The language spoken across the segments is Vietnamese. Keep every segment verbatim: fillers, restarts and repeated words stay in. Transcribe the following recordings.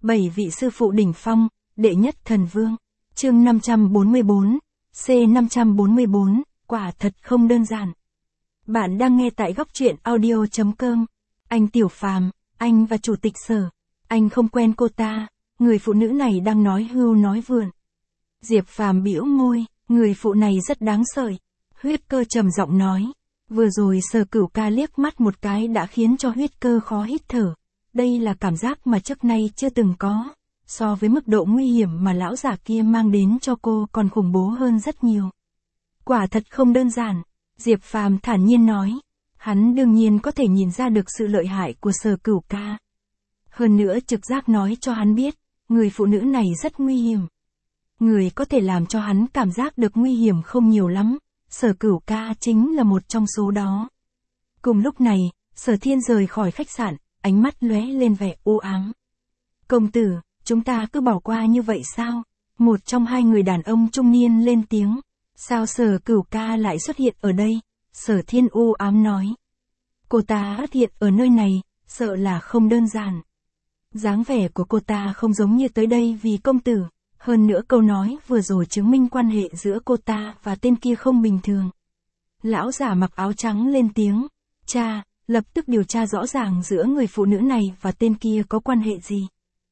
Bảy vị sư phụ đỉnh phong, đệ nhất thần vương. Chương năm trăm bốn mươi bốn, C năm trăm bốn mươi bốn, quả thật không đơn giản. Bạn đang nghe tại góc truyện audio chấm com. Anh Tiểu Phàm, anh và chủ tịch Sở. Anh không quen cô ta, người phụ nữ này đang nói hưu nói vượn. Diệp Phàm bĩu môi, người phụ này rất đáng sợ. Huyết Cơ trầm giọng nói. Vừa rồi Sở Cửu Ca liếc mắt một cái đã khiến cho Huyết Cơ khó hít thở. Đây là cảm giác mà trước nay chưa từng có. So với mức độ nguy hiểm mà lão giả kia mang đến cho cô còn khủng bố hơn rất nhiều. Quả thật không đơn giản, Diệp Phàm thản nhiên nói. Hắn đương nhiên có thể nhìn ra được sự lợi hại của Sở Cửu Ca. Hơn nữa trực giác nói cho hắn biết, người phụ nữ này rất nguy hiểm. Người có thể làm cho hắn cảm giác được nguy hiểm không nhiều lắm, Sở Cửu Ca chính là một trong số đó. Cùng lúc này, Sở Thiên rời khỏi khách sạn, ánh mắt lóe lên vẻ u ám. Công tử, chúng ta cứ bỏ qua như vậy sao? Một trong hai người đàn ông trung niên lên tiếng. Sao Sở Cửu Ca lại xuất hiện ở đây? Sở Thiên u ám nói. Cô ta xuất hiện ở nơi này, sợ là không đơn giản. Dáng vẻ của cô ta không giống như tới đây vì công tử. Hơn nữa câu nói vừa rồi chứng minh quan hệ giữa cô ta và tên kia không bình thường. Lão giả mặc áo trắng lên tiếng. Cha, lập tức điều tra rõ ràng giữa người phụ nữ này và tên kia có quan hệ gì.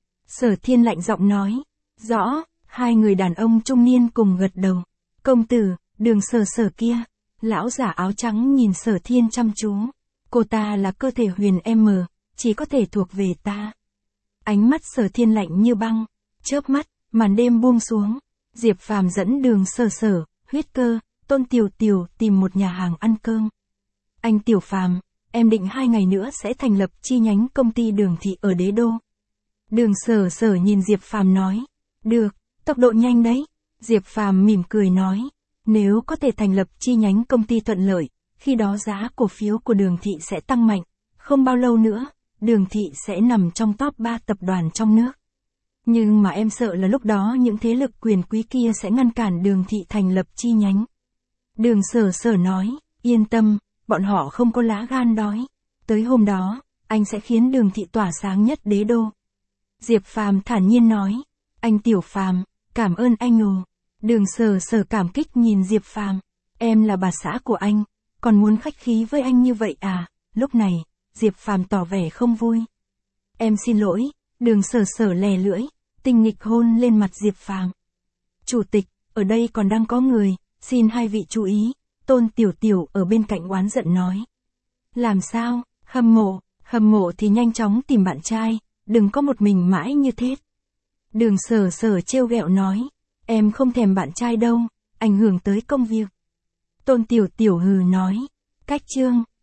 Sở Thiên lạnh giọng nói. Rõ, hai người đàn ông trung niên cùng gật đầu. Công tử, Đường Sở Sở kia. Lão giả áo trắng nhìn Sở Thiên chăm chú. Cô ta là cơ thể huyền M, chỉ có thể thuộc về ta. Ánh mắt Sở Thiên lạnh như băng. Chớp mắt, màn đêm buông xuống. Diệp Phàm dẫn Đường Sở Sở, Huyết Cơ, Tôn Tiểu Tiểu tìm một nhà hàng ăn cơm. Anh Tiểu Phàm, em định hai ngày nữa sẽ thành lập chi nhánh công ty Đường Thị ở Đế Đô. Đường Sở Sở nhìn Diệp Phàm nói. Được, tốc độ nhanh đấy. Diệp Phàm mỉm cười nói. Nếu có thể thành lập chi nhánh công ty thuận lợi, khi đó giá cổ phiếu của Đường Thị sẽ tăng mạnh. Không bao lâu nữa, Đường Thị sẽ nằm trong top ba tập đoàn trong nước. Nhưng mà em sợ là lúc đó những thế lực quyền quý kia sẽ ngăn cản Đường Thị thành lập chi nhánh. Đường Sở Sở nói. Yên tâm, bọn họ không có lá gan đói. Tới hôm đó, anh sẽ khiến Đường Thị tỏa sáng nhất Đế Đô. Diệp Phàm thản nhiên nói. Anh Tiểu Phàm, cảm ơn anh ồ. Đường Sở Sở cảm kích nhìn Diệp Phàm. Em là bà xã của anh, còn muốn khách khí với anh như vậy à? Lúc này, Diệp Phàm tỏ vẻ không vui. Em xin lỗi. Đường Sở Sở lè lưỡi, tinh nghịch hôn lên mặt Diệp Phàm. Chủ tịch, ở đây còn đang có người, xin hai vị chú ý. Tôn Tiểu Tiểu ở bên cạnh oán giận nói. Làm sao? Hâm mộ, hâm mộ thì nhanh chóng tìm bạn trai, đừng có một mình mãi như thế. Đường Sở Sở trêu ghẹo nói. Em không thèm bạn trai đâu, ảnh hưởng tới công việc. Tôn Tiểu Tiểu hừ nói. Cách chương.